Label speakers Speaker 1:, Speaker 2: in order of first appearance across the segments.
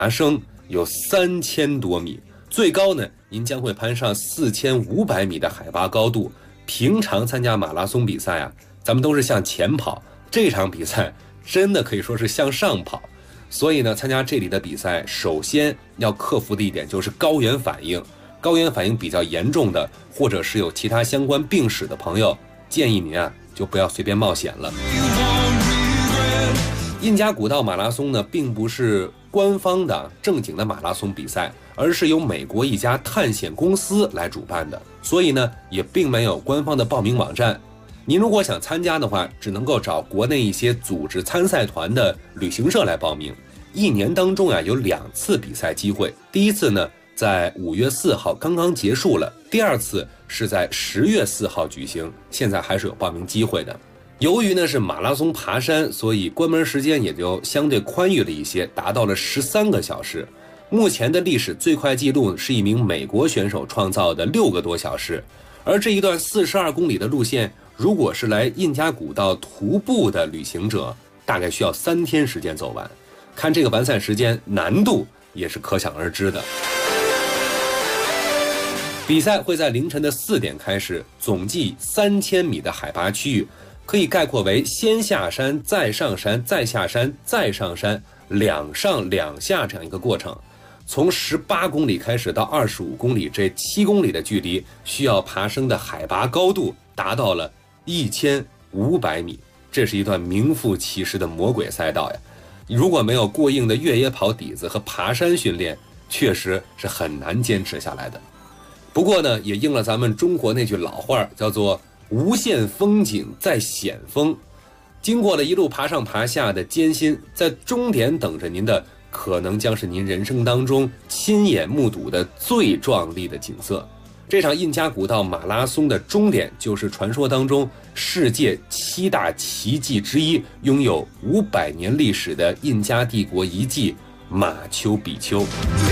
Speaker 1: 升有3000多米，最高呢，您将会攀上4500米的海拔高度。平常参加马拉松比赛啊，咱们都是向前跑，这场比赛真的可以说是向上跑。所以呢，参加这里的比赛，首先要克服的一点就是高原反应。高原反应比较严重的，或者是有其他相关病史的朋友，建议您啊就不要随便冒险了。印加古道马拉松呢，并不是官方的正经的马拉松比赛，而是由美国一家探险公司来主办的，所以呢，也并没有官方的报名网站。您如果想参加的话，只能够找国内一些组织参赛团的旅行社来报名。一年当中啊，有2次比赛机会，第一次呢，在5月4号刚刚结束了，第2次是在10月4号举行，现在还是有报名机会的。由于呢是马拉松爬山，所以关门时间也就相对宽裕了一些，达到了13个小时。目前的历史最快记录是一名美国选手创造的6个多小时。而这一段42公里的路线，如果是来印加古道徒步的旅行者，大概需要3天时间走完。看这个完赛时间，难度也是可想而知的。比赛会在凌晨的4点开始，总计3000米的海拔区域，可以概括为先下山，再上山，再下山，再上山，2上2下这样一个过程。从18公里开始到25公里，这7公里的距离，需要爬升的海拔高度达到了1500米，这是一段名副其实的魔鬼赛道呀！如果没有过硬的越野跑底子和爬山训练，确实是很难坚持下来的。不过呢，也应了咱们中国那句老话，叫做无限风景在险峰。经过了一路爬上爬下的艰辛，在终点等着您的，可能将是您人生当中亲眼目睹的最壮丽的景色。这场印加古道马拉松的终点，就是传说当中世界7大奇迹之一，拥有500年历史的印加帝国遗迹马丘比丘。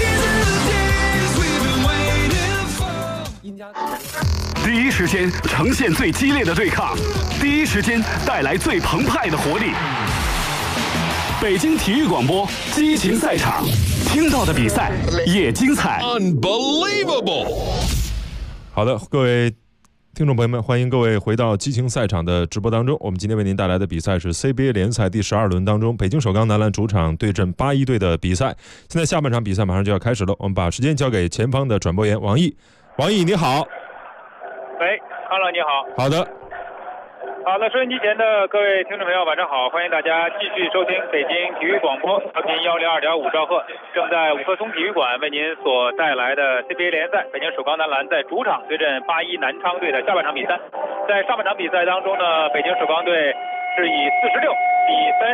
Speaker 2: 第一时间呈现最激烈的对抗，第一时间带来最澎湃的活力。北京体育广播激情赛场，听到的比赛也精彩。
Speaker 3: Unbelievable！ 好的，各位听众朋友们，欢迎各位回到激情赛场的直播当中。我们今天为您带来的比赛是 CBA 联赛第12轮当中，北京首钢男篮主场对阵81队的比赛。现在下半场比赛马上就要开始了，我们把时间交给前方的转播员王毅。王毅你好。
Speaker 4: 喂，康乐你好。
Speaker 3: 好的。
Speaker 4: 好的，收音机前的各位听众朋友，晚上好！欢迎大家继续收听北京体育广播，调频102.5兆赫，正在五棵松体育馆为您所带来的 CBA 联赛，北京首钢男篮在主场对阵81南昌队的下半场比赛。在上半场比赛当中呢，北京首钢队是以46比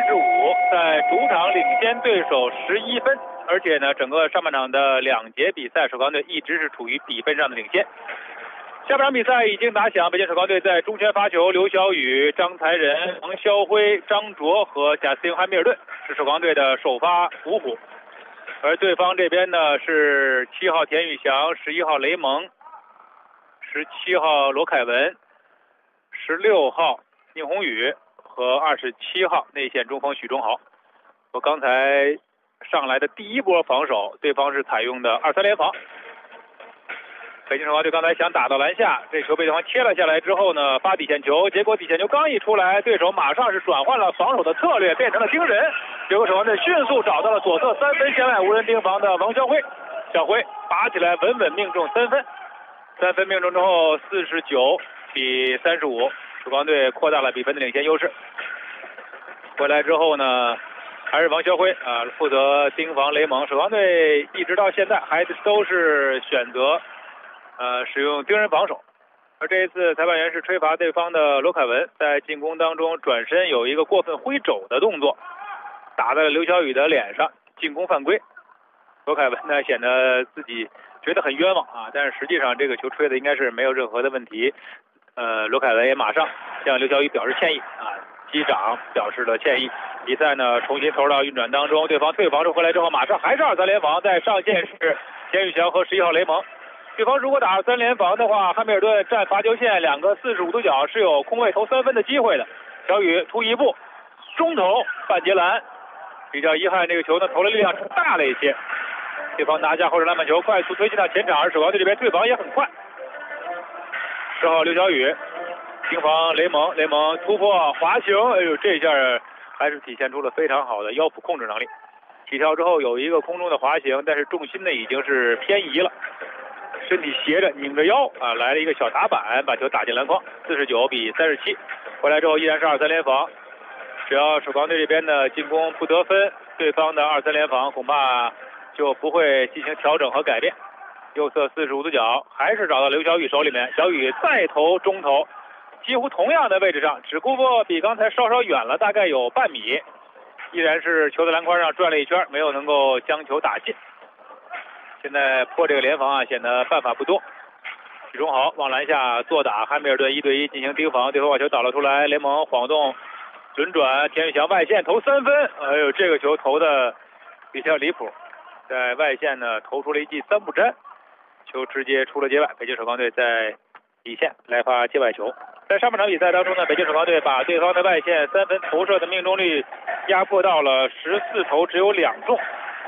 Speaker 4: 35在主场领先对手11分，而且呢，整个上半场的2节比赛，首钢队一直是处于比分上的领先。下半场比赛已经打响，北京首钢队在中圈发球，刘晓宇、张才仁、王霄辉、张卓和贾斯汀·汉密尔顿是首钢队的首发五虎，而对方这边呢是7号田宇翔、11号雷蒙、17号罗凯文、16号宁宏宇和27号内线中锋许忠豪。我刚才上来的第一波防守，对方是采用的2-3联防。北京首钢队刚才想打到篮下，这球被对方切了下来之后呢，发底线球，结果底线球刚一出来，对手马上是转换了防守的策略，变成了盯人。结果首钢队迅速找到了左侧3分线外无人盯防的王霄辉，小辉拔起来稳稳命中3分，3分命中之后49比35，首钢队扩大了比分的领先优势。回来之后呢，还是王霄辉负责盯防雷蒙。首钢队一直到现在还都是选择使用盯人防守，而这一次裁判员是吹罚对方的罗凯文在进攻当中转身有一个过分挥肘的动作，打在了刘晓宇的脸上，进攻犯规。罗凯文呢显得自己觉得很冤枉但是实际上这个球吹的应该是没有任何的问题。罗凯文也马上向刘晓宇表示歉意击掌表示了歉意。比赛呢重新投入到运转当中，对方退防出回来之后，马上还是2-3联防，在上线是田宇翔和11号雷蒙。对方如果打2-3联防的话，汉密尔顿站罚球线2个45度角是有空位投3分的机会的。小宇突一步中投半截篮， 比较遗憾，这个球呢投的力量大了一些。对方拿下后场篮板球，快速推进到前场，而首钢队这边退防也很快。10号刘晓宇盯防雷蒙，雷蒙突破滑行，哎呦，这下还是体现出了非常好的腰腹控制能力。起跳之后有一个空中的滑行，但是重心呢已经是偏移了，身体斜着拧着腰啊，来了一个小打板，把球打进篮筐，49比37。回来之后依然是2-3联防，只要首钢队这边的进攻不得分，对方的2-3联防恐怕就不会进行调整和改变。右侧45度角还是找到刘晓宇手里面，小宇再投中投，几乎同样的位置上，只不过比刚才稍稍远了大概有半米，依然是球在篮筐上转了一圈，没有能够将球打进。现在破这个联防啊，显得办法不多。许忠豪往篮下坐打，汉密尔顿1对1进行盯防，对方把球倒了出来，联盟晃动轮转，田宇翔外线投3分，哎呦，这个球投的比较离谱，在外线呢投出了一记3不沾，球直接出了界外。北京首钢队在底线来发界外球。在上半场比赛当中呢，北京首钢队把对方的外线3分投射的命中率压迫到了14投只有2中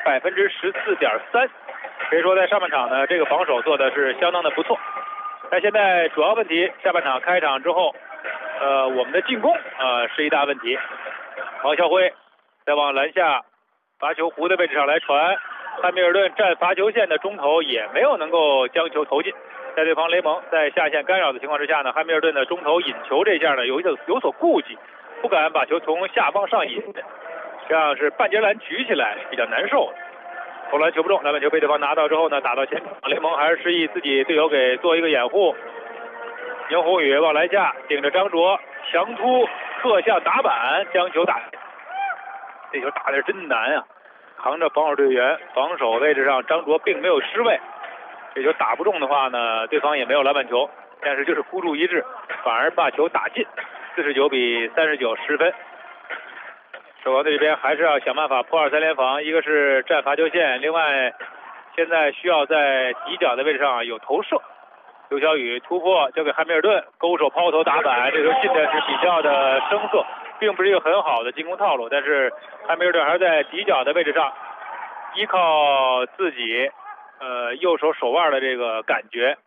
Speaker 4: ，14.3%。可以说在上半场呢，这个防守做的是相当的不错。但现在主要问题，下半场开场之后，我们的进攻是一大问题。王啸辉再往篮下罚球弧的位置上来传，汉密尔顿站罚球线的中投也没有能够将球投进。在对方雷蒙在下线干扰的情况之下呢，汉密尔顿的中投引球这下呢有所顾忌，不敢把球从下方上引，这样是半截篮举起来是比较难受的。投篮球不中，篮板球被对方拿到之后呢，打到前场，雷蒙还是示意自己队友给做一个掩护。宁宏宇往篮下顶着张卓强突侧向打板，将球打进。这球打的是真难啊！扛着防守队员，防守位置上张卓并没有失位。这球打不中的话呢，对方也没有篮板球，但是就是孤注一掷，反而把球打进，49比39，10分。首钢队这边还是要想办法破2-3联防，一个是占罚球线，另外现在需要在底角的位置上有投射。刘晓宇突破交给汉密尔顿，勾手抛投打板，这球进的是比较的生涩，并不是一个很好的进攻套路，但是汉密尔顿还是在底角的位置上，依靠自己右手手腕的这个感觉，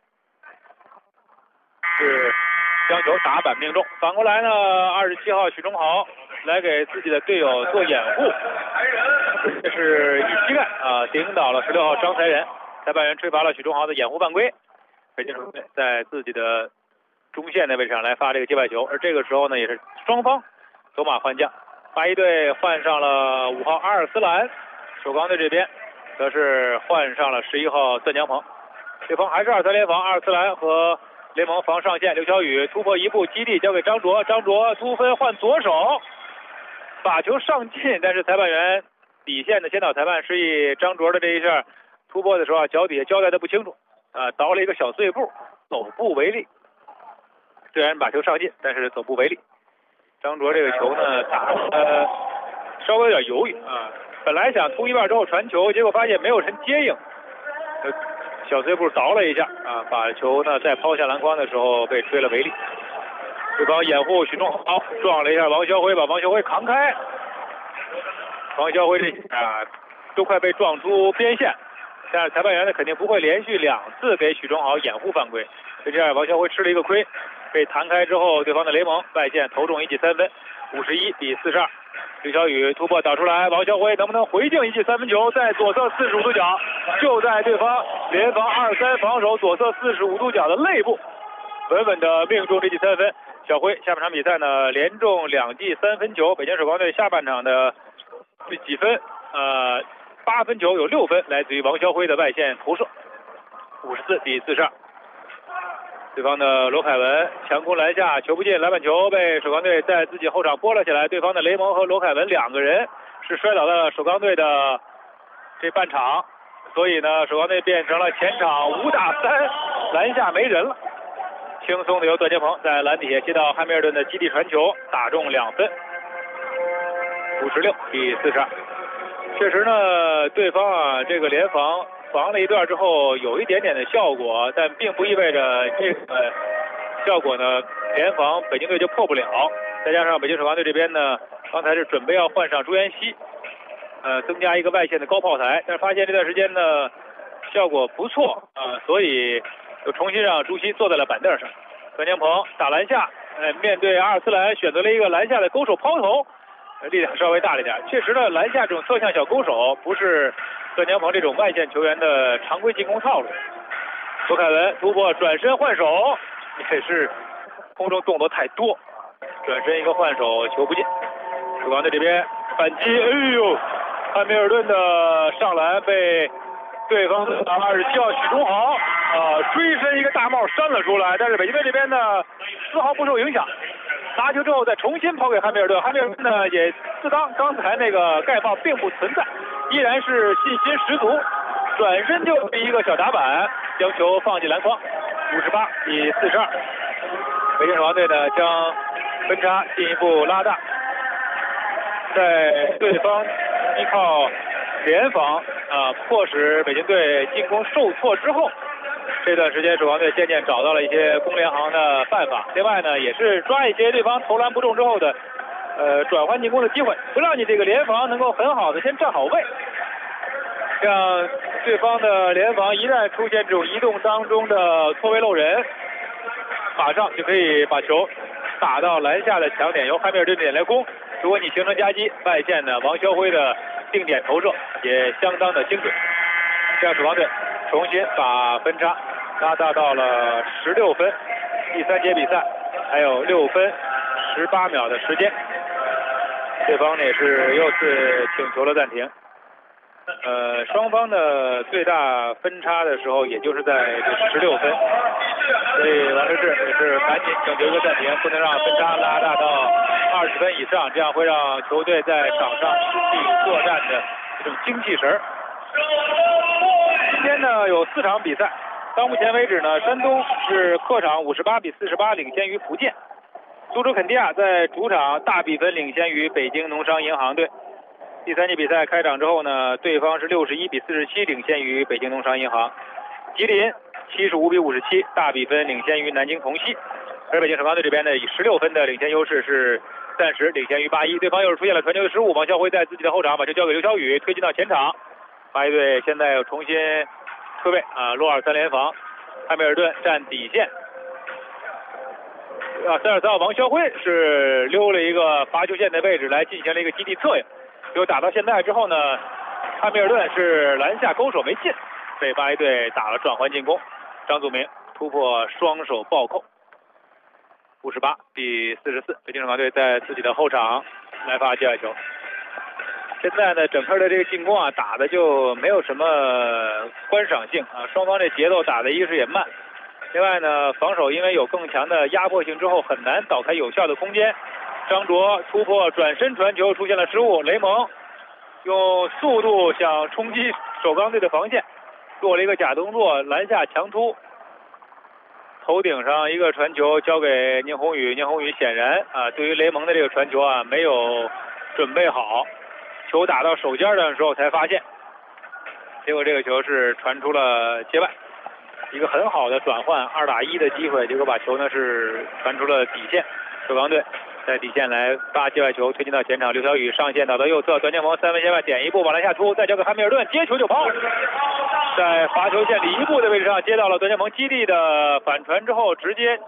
Speaker 4: 是将球打板命中。反过来呢，27号许忠豪来给自己的队友做掩护，这是一膝盖顶倒了16号张才仁，裁判员吹罚了许忠豪的掩护犯规。北京首钢队在自己的中线的位置上来发这个界外球，而这个时候呢，也是双方走马换将，八一队换上了5号阿尔斯兰，首钢队这边则是换上了11号段江鹏。对方还是2-3联防，阿尔斯兰和联盟防上线，刘晓宇突破一步基地交给张卓，张卓突分换左手，把球上进，但是裁判员底线的先导裁判示意张卓的这一下突破的时候脚底下交代的不清楚，倒了一个小碎步，走步为例。虽然把球上进，但是走步为例。张卓这个球呢打得稍微有点犹豫本来想突一半之后传球，结果发现没有人接应，小碎步倒了一下把球呢再抛下篮筐的时候被吹了违例。对方掩护许忠豪撞了一下王霄辉，把王霄辉扛开。王霄辉这都快被撞出边线，但是裁判员呢肯定不会连续2次给许忠豪掩护犯规，就这样王霄辉吃了一个亏，被弹开之后，对方的雷蒙外线投中一记3分，51比42。刘晓宇突破导出来，王霄辉能不能回敬一记3分球？在左侧45度角，就在对方联防2-3防守左侧45度角的肋部，稳稳的命中这记3分。小辉下半场比赛呢连中2记3分球，北京首钢队下半场的这几分8分球有6分来自于王霄辉的外线投射，54比42。对方的罗凯文强攻篮下，球不进，篮板球被首钢队在自己后场拨了起来。对方的雷蒙和罗凯文2个人是摔倒了首钢队的这半场，所以呢，首钢队变成了前场5打3，篮下没人了。轻松的由段杰鹏在篮底下接到汉密尔顿的基地传球，打中2分，56比42。确实呢，对方这个联防了一段之后有一点点的效果，但并不意味着这个效果呢联防北京队就破不了。再加上北京首钢队这边呢，刚才是准备要换上朱彦西， 增加一个外线的高炮台，但是发现这段时间呢效果不错所以又重新让朱熹坐在了板凳上。段江鹏打篮下，面对阿尔斯兰选择了一个篮下的勾手抛投，力量稍微大了一点。确实呢，篮下这种侧向小勾手不是段江鹏这种外线球员的常规进攻套路。罗凯文突破转身换手，也是空中动作太多，转身一个换手球不进。曙光队这边反击，哎呦，汉密尔顿的上篮被对方的27号许忠豪追身一个大帽扇了出来，但是北京队这边呢丝毫不受影响。拿球之后再重新抛给汉密尔顿，汉密尔顿呢也自当刚才那个盖帽并不存在，依然是信心十足，转身就是一个小打板将球放进篮筐，58比42。北京首钢队呢将分差进一步拉大，在对方依靠联防迫使北京队进攻受挫之后，这段时间首钢队渐渐找到了一些攻联行的办法。另外呢，也是抓一些对方投篮不中之后的转换进攻的机会，不让你这个联防能够很好的先站好位，让对方的联防一旦出现这种移动当中的错位漏人，马上就可以把球打到篮下的强点，由汉密尔顿点来攻。如果你形成夹击，外线呢王霄辉的定点投射也相当的精准。这样首钢队重新把分差拉大到了16分。第3节比赛还有6分18秒的时间，对方呢也是又是请求了暂停。双方的最大分差的时候也就是在这16分，所以王治郅也是赶紧请求一个暂停，不能让分差拉大到20分以上，这样会让球队在场上失去作战的这种精气神。今天呢有4场比赛，到目前为止呢，山东是客场58比48领先于福建，苏州肯提亚在主场大比分领先于北京农商银行队。第3节比赛开场之后呢，对方是61比47领先于北京农商银行，吉林75比57大比分领先于南京同曦，而北京首钢队这边呢以16分的领先优势是暂时领先于81。对方又是出现了传球的失误，王啸辉在自己的后场把球交给刘晓宇，推进到前场。81队现在又重新退位洛尔3联防，汉密尔顿站底线。32号王霄辉是溜了一个罚球线的位置来进行了一个基地策应。就打到现在之后呢，汉密尔顿是篮下勾手没进，被81队打了转换进攻。张祖明突破双手暴扣，58比44。北京首钢队在自己的后场来发界外球。现在呢，整个的这个进攻打的就没有什么观赏性双方这节奏打的一个是也慢，另外呢，防守因为有更强的压迫性之后，很难导开有效的空间。张卓突破转身传球出现了失误，雷蒙用速度想冲击首钢队的防线，做了一个假动作，篮下强突，头顶上一个传球交给宁宏宇，宁宏宇显然对于雷蒙的这个传球没有准备好，球打到手尖上的时候才发现，结果这个球是传出了界外，一个很好的转换2打1的机会，结果把球呢是传出了底线。首钢队在底线来发界外球，推进到前场，刘晓宇上线倒到右侧，段建鹏3分线外点一步往篮下突，再交给汉密尔顿接球就抛，在罚球线里1步的位置上接到了段建鹏基地的反传之后，直接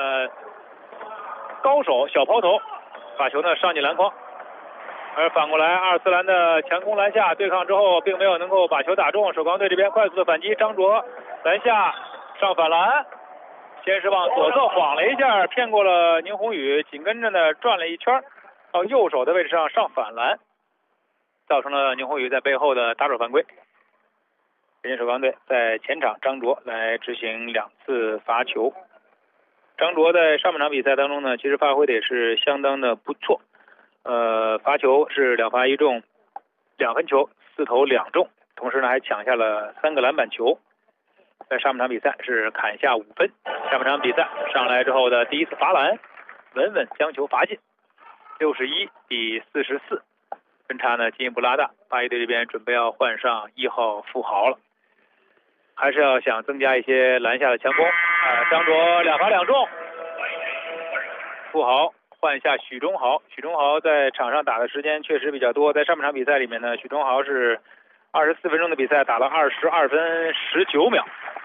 Speaker 4: 高手小抛投把球呢上进篮筐。而反过来阿尔斯兰的强攻篮下对抗之后并没有能够把球打中，首钢队这边快速的反击，张卓篮下上反篮，先是往左侧晃了一下骗过了宁宏宇，紧跟着呢转了一圈到右手的位置上上反篮，造成了宁宏宇在背后的打手犯规。北京首钢队在前场张卓来执行2次罚球。张卓在上半场比赛当中呢其实发挥的也是相当的不错，罚球是2罚1中，2分球4投2中，同时呢还抢下了3个篮板球，在上半场比赛是砍下5分。下半场比赛上来之后的第1次罚篮，稳稳将球罚进，61比44，分差呢进一步拉大。81队这边准备要换上1号富豪了，还是要想增加一些篮下的强攻张卓2罚2中，富豪换下许忠豪。许忠豪在场上打的时间确实比较多，在上半场比赛里面呢，许忠豪是24分钟的比赛打了22分19秒。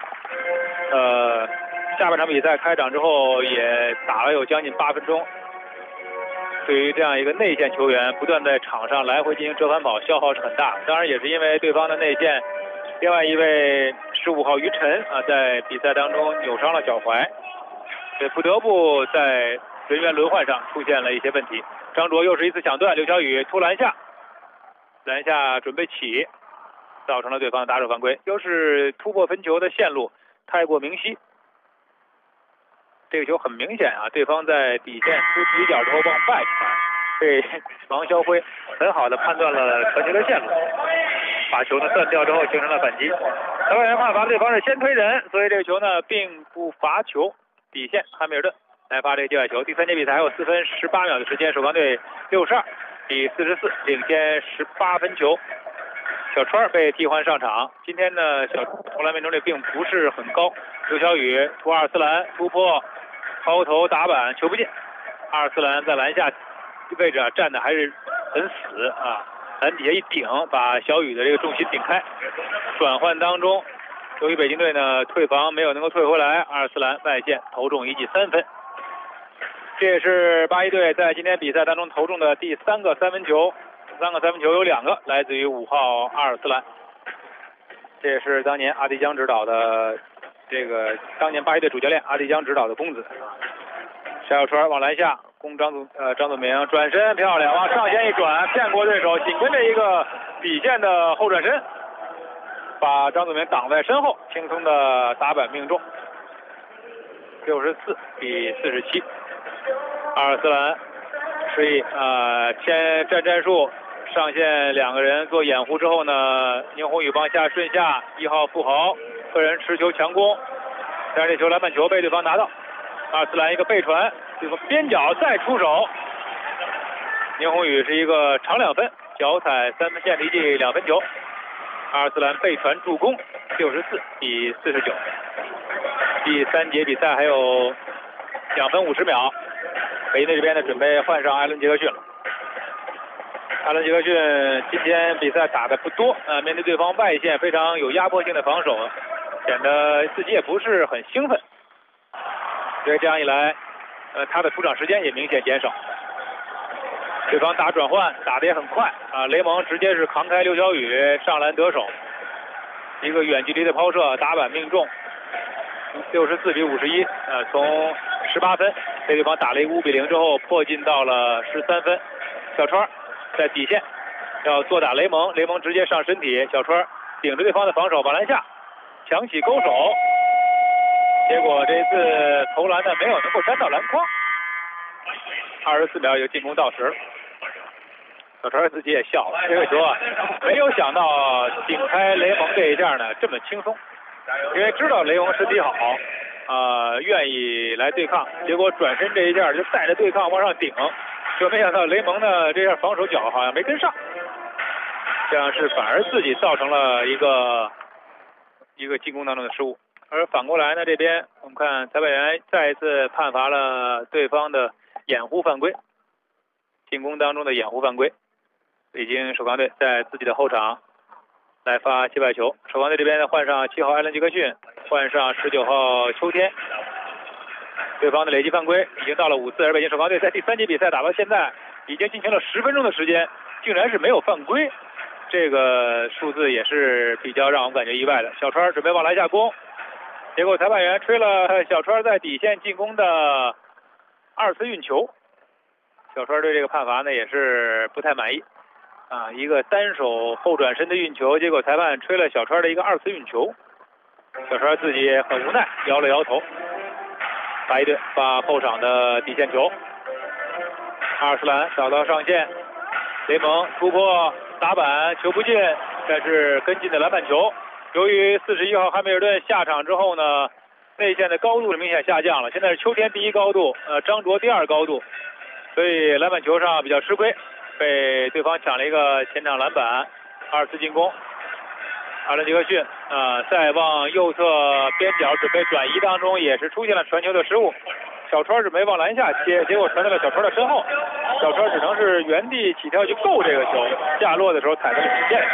Speaker 4: 下半场比赛开场之后也打了有将近8分钟。对于这样一个内线球员，不断在场上来回进行折返跑，消耗是很大。当然也是因为对方的内线另外一位15号于晨在比赛当中扭伤了脚踝，所以不得不在人员轮换上出现了一些问题。张卓又是一次抢断，刘晓宇突篮下准备起，造成了对方的打手犯规，又是突破分球的线路太过明晰。这个球很明显对方在底线出底角之后往外传，被王霄辉很好的判断了传球的线路，把球呢断掉之后形成了反击。裁判员判罚对方是先推人，所以这个球呢并不罚球。底线汉密尔顿来罚这个界外球。第3节比赛还有4分18秒的时间，首钢队62比44领先18分球。小川被替换上场，今天呢小川投篮命中率并不是很高。刘晓宇突2次篮突破，抛投打板球不进，2次篮在篮下位置站的还是很死篮底下一顶，把小雨的这个重心顶开。转换当中，由于北京队呢退防没有能够退回来，2次篮外线投中一记3分。这也是八一队在今天比赛当中投中的第3个三分球，3个三分球有2个来自于5号阿尔斯兰。这也是当年阿迪江指导的当年八一队主教练阿迪江指导的公子。夏小川往篮下攻张祖明，转身漂亮，往上线一转，骗过对手，紧跟着一个底线的后转身，把张祖明挡在身后，轻松的打板命中。64比47。阿尔斯兰示意先站战术，上线2个人做掩护之后呢，宁宏宇帮下顺下1号富豪个人持球强攻，但是这球篮板球被对方拿到。阿尔斯兰一个背传，对方边角再出手，宁宏宇是一个长2分，脚踩3分线离地2分球。阿尔斯兰背传助攻，64比49。第3节比赛还有2分50秒，北京队这边呢准备换上艾伦杰克逊了。艾伦杰克逊今天比赛打的不多面对对方外线非常有压迫性的防守，显得自己也不是很兴奋，所以这样一来他的出场时间也明显减少。对方打转换打得也很快雷蒙直接是扛开刘晓宇上篮得手，一个远距离的抛射打板命中，64比51从18分被对方打了一个5比0之后破进到了13分。小川在底线要做打雷蒙，雷蒙直接上身体，小川顶着对方的防守往篮下抢起勾手，结果这次投篮呢没有能够沾到篮筐。24秒就进攻到时，小川自己也笑了，这个球没有想到顶开雷蒙这一下呢这么轻松，因为知道雷蒙身体好愿意来对抗，结果转身这一下就带着对抗往上顶，就没想到雷蒙呢这下防守脚好像没跟上，这样是反而自己造成了一个进攻当中的失误。而反过来呢，这边我们看裁判员再一次判罚了对方的掩护犯规，进攻当中的掩护犯规。北京首钢队在自己的后场来发界外球，首钢队这边换上7号艾伦杰克逊，换上19号秋天。对方的累计犯规已经到了5次，而北京首钢队在第3节比赛打到现在已经进行了10分钟的时间，竟然是没有犯规，这个数字也是比较让我们感觉意外的。小川准备往篮下攻，结果裁判员吹了小川在底线进攻的2次运球，小川对这个判罚呢也是不太满意一个单手后转身的运球，结果裁判吹了小川的一个2次运球，小川自己也很无奈，摇了摇头。白队发后场的底线球，阿尔斯兰找到上线，雷蒙突破打板球不进，但是跟进的篮板球。由于41号汉密尔顿下场之后呢，内线的高度是明显下降了，现在是秋天第1高度，张卓第2高度，所以篮板球上比较吃亏，被对方抢了一个前场篮板，2次进攻。阿伦杰克逊再往右侧边角准备转移当中也是出现了传球的失误， 小川是没往篮下切，结果传到了小川的身后，小川只能是原地起跳去够这个球，下落的时候踩在了底线。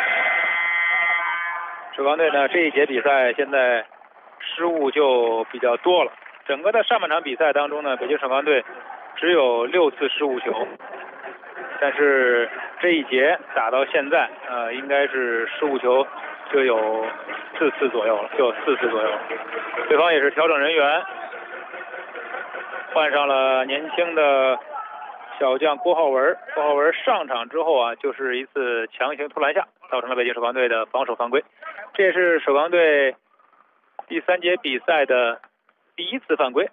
Speaker 4: 首钢队呢这一节比赛现在失误就比较多了，整个的上半场比赛当中呢，北京首钢队只有6次失误球，但是这一节打到现在应该是失误球就有4次左右了，对方也是调整人员，换上了年轻的小将郭浩文。郭浩文上场之后啊，就是一次强行突篮下，造成了北京首钢队的防守犯规。这也是首钢队第3节比赛的第1次犯规。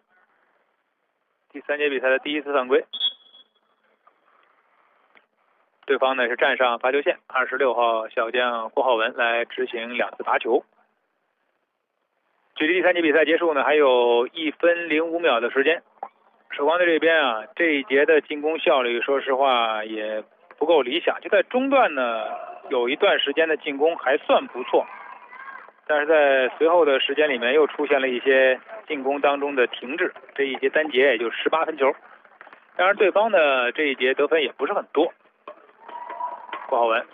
Speaker 4: 对方呢是站上罚球线，26号小将郭浩文来执行2次罚球。距离第3节比赛结束呢还有1分05秒的时间。首钢队这边啊，这一节的进攻效率说实话也不够理想，就在中段呢有一段时间的进攻还算不错，但是在随后的时间里面又出现了一些进攻当中的停滞，这一节单节也就18分球。当然对方呢这一节得分也不是很多。郭浩文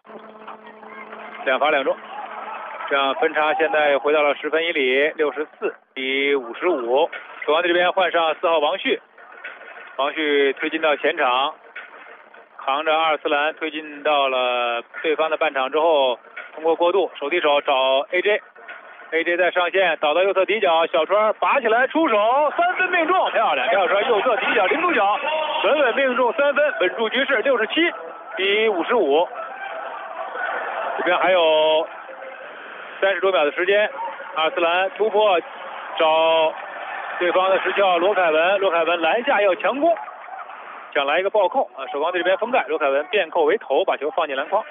Speaker 4: 2罚2中，这样分差现在回到了10分1厘，64-55。首钢队这边换上4号王旭推进到前场，扛着阿尔斯兰推进到了对方的半场之后，通过过渡手递手找 AJ 在上线倒到右侧底角，小川拔起来出手，3分命中，漂亮！小川右侧底角零度角，稳稳命中3分，稳住局势，67-55。这边还有30多秒的时间，阿尔斯兰突破找对方的10号罗凯文篮下要强攻，想来一个暴扣啊！首钢队这边封盖，罗凯文变扣为投，把球放进篮筐，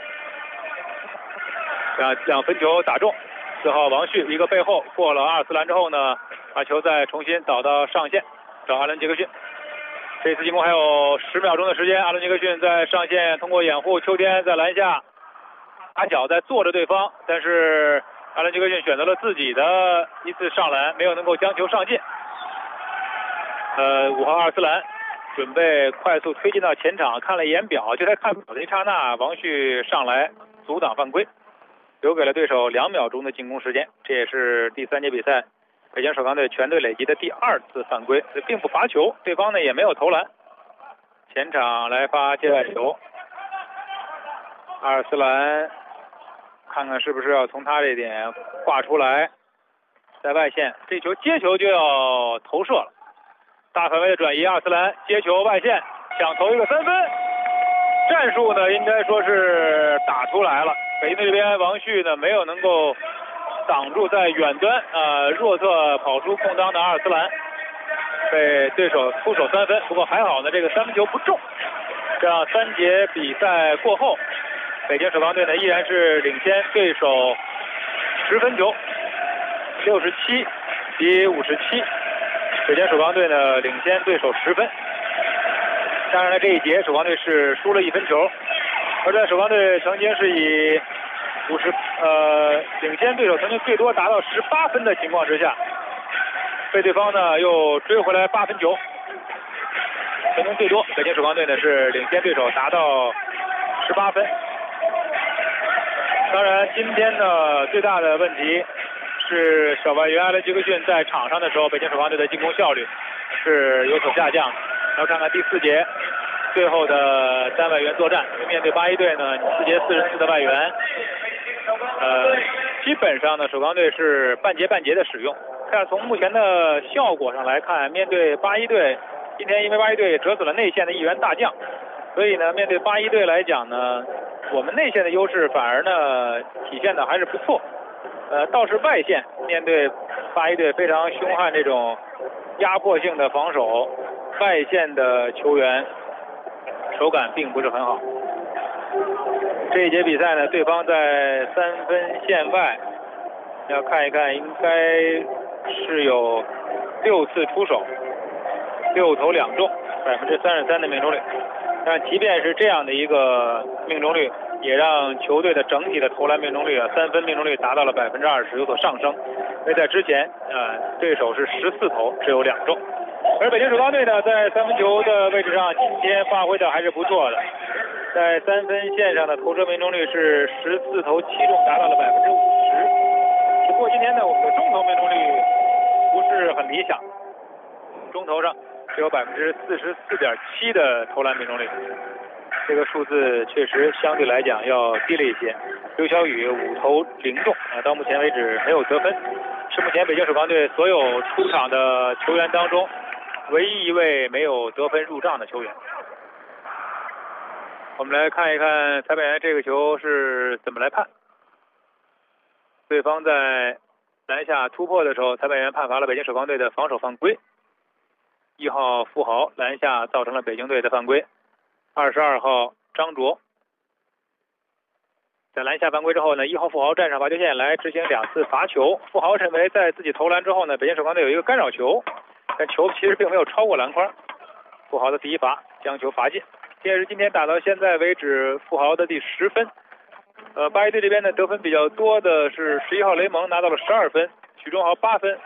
Speaker 4: 让2分球打中。4号王旭一个背后过了阿尔斯兰之后呢，把球再重新导到上线找阿伦杰克逊。这次进攻还有10秒钟的时间，阿伦杰克逊在上线通过掩护，秋天在篮下打脚在坐着对方，但是阿伦杰克逊选择了自己的一次上篮，没有能够将球上进。5号阿尔斯兰准备快速推进到前场，看了一眼表，就在看表的一刹那，王旭上来阻挡犯规，留给了对手2秒钟的进攻时间。这也是第3节比赛北京首钢队全队累积的第2次犯规，并不罚球，对方呢也没有投篮。前场来发界外球，阿尔斯兰看看是不是要从他这点挂出来，在外线，这球接球就要投射了，大范围的转移，阿尔斯兰接球外线想投一个3分，战术呢应该说是打出来了。北京队这边王旭呢没有能够挡住在远端弱侧跑出空当的阿尔斯兰，被对手出手3分，不过还好呢这个3分球不中。这样3节比赛过后，北京首钢队呢依然是领先对手10分球，67-57。北京首钢队呢领先对手10分。当然了，这一节首钢队是输了1分球，而在首钢队曾经是以领先对手曾经最多达到18分的情况之下，被对方呢又追回来8分球。曾经最多北京首钢队呢是领先对手达到18分。当然今天呢最大的问题是小外援阿伦杰克逊在场上的时候，北京首钢队的进攻效率是有所下降。然后看看第4节最后的单外援作战，面对81队呢4节44的外援，基本上呢首钢队是半节的使用。看从目前的效果上来看，面对81队，今天因为81队折损了内线的1员大将，所以呢面对81队来讲呢，我们内线的优势反而呢体现的还是不错。倒是外线面对81队非常凶悍这种压迫性的防守，外线的球员手感并不是很好。这一节比赛呢，对方在3分线外，要看一看，应该是有6次出手，6投2中，33%的命中率。但即便是这样的一个命中率，也让球队的整体的投篮命中率3分命中率达到了20%，有所上升。因为在之前对手是14投只有2中。 而北京首钢队呢，在三分球的位置上，今天发挥的还是不错的，在三分线上的投射命中率是14投7中，达到了50%。只不过今天呢，我们的中投命中率不是很理想，中投上只有44.7%的投篮命中率，这个数字确实相对来讲要低了一些。刘晓宇5投0中到目前为止没有得分，是目前北京首钢队所有出场的球员当中唯一一位没有得分入账的球员。我们来看一看裁判员这个球是怎么来判。对方在篮下突破的时候，裁判员判罚了北京首钢队的防守犯规。1号富豪篮下造成了北京队的犯规。22号张卓在篮下犯规之后呢，1号富豪站上罚球线来执行2次罚球。富豪认为在自己投篮之后呢，北京首钢队有一个干扰球，但球其实并没有超过篮筐。富豪的第一罚将球罚进，这也是今天打到现在为止富豪的第10分。八一队这边呢得分比较多的是11号雷蒙拿到了12分，许忠豪8分。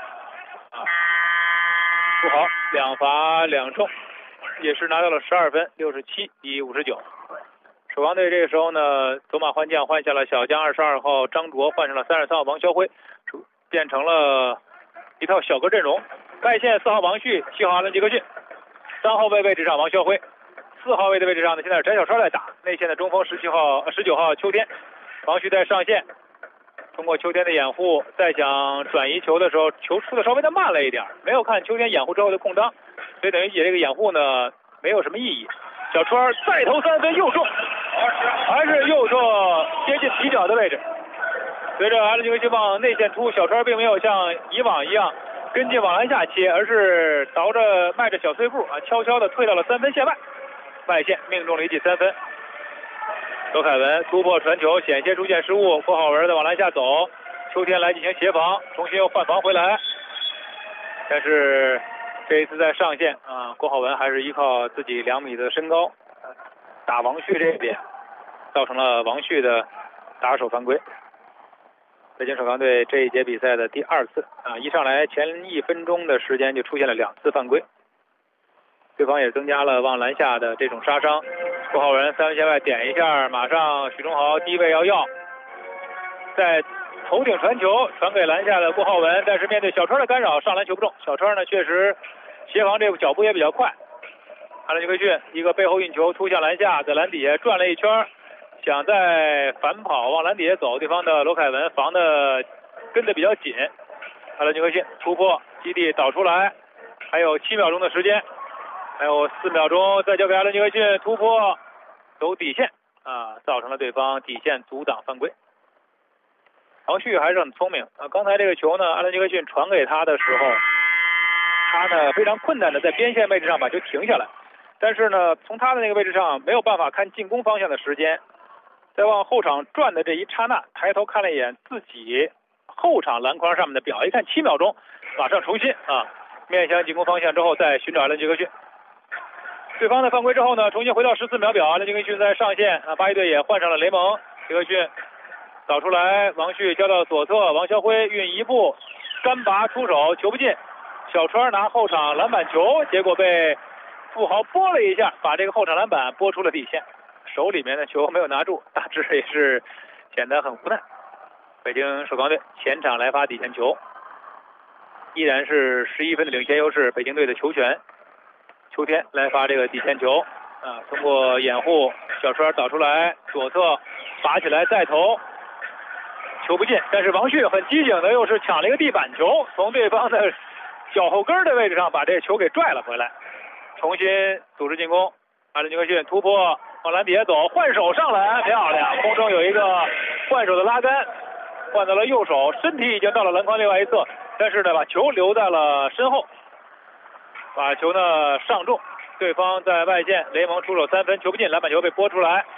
Speaker 4: 富豪2罚2中，也是拿到了12分，67比59。首钢队这个时候呢，走马换将，换下了小将22号张卓，换上了33号王霄辉，变成了一套小个阵容。外线4号王旭，7号阿伦杰克逊，3号位位置上王霄辉，4号位的位置上呢，现在是翟小川在打。内线的中锋19号秋天，王旭在上线，通过秋天的掩护，在想转移球的时候，球出的稍微的慢了一点，没有看秋天掩护之后的空当，所以等于这个掩护呢没有什么意义。小川再投3分又中，还是右侧接近底角的位置。随着阿伦杰克逊往内线突，小川并没有像以往一样跟进往篮下切，而是倒着迈着小碎步悄悄的退到了3分线外，外线命中了一记3分。周凯文突破传球，险些出现失误，郭浩文的往篮下走，秋天来进行协防，重新又换防回来，但是这一次在上线郭浩文还是依靠自己2米的身高打王旭这边，造成了王旭的打手犯规。北京首钢队这一节比赛的第2次一上来前1分钟的时间就出现了2次犯规，对方也增加了往篮下的这种杀伤。郭浩文3分线外点一下，马上许忠豪低位要，在头顶传球传给篮下的郭浩文，但是面对小川的干扰，上篮球不中。小川呢确实协防这个脚步也比较快。阿伦杰克逊一个背后运球突向篮下，在篮底下转了一圈，想再反跑往篮底下走，对方的罗凯文防的跟得比较紧。阿伦杰克逊突破基地导出来，还有7秒钟的时间，还有4秒钟，再交给阿伦杰克逊突破走底线造成了对方底线阻挡犯规。王旭还是很聪明刚才这个球呢，阿伦杰克逊传给他的时候，他呢非常困难的在边线位置上把球停下来，但是呢从他的那个位置上没有办法看进攻方向的时间，在往后场转的这一刹那，抬头看了一眼自己后场篮筐上面的表，一看7秒钟，马上重新面向进攻方向之后再寻找阿伦杰克逊。对方的犯规之后呢，重新回到14秒表，阿伦杰克逊在上线八一队也换上了雷蒙。杰克逊导出来，王旭交到左侧，王霄辉运一步干拔出手，球不进。小川拿后场篮板球，结果被富豪拨了一下，把这个后场篮板拨出了底线，手里面的球没有拿住，大致也是显得很无奈。北京首钢队前场来发底线球，依然是11分的领先优势，北京队的球权。秋天来发这个底线球通过掩护，小川导出来，左侧拔起来再投，球不进，但是王旭很机警的又是抢了一个地板球，从对方的脚后跟的位置上把这个球给拽了回来，重新组织进攻。阿伦杰克逊突破往篮底下走，换手上篮，漂亮，空中有一个换手的拉杆，换到了右手，身体已经到了篮筐另外一侧，但是呢把球留在了身后，把球呢上中，对方在外线，雷蒙出手3分，球不进，篮板球被拨出来，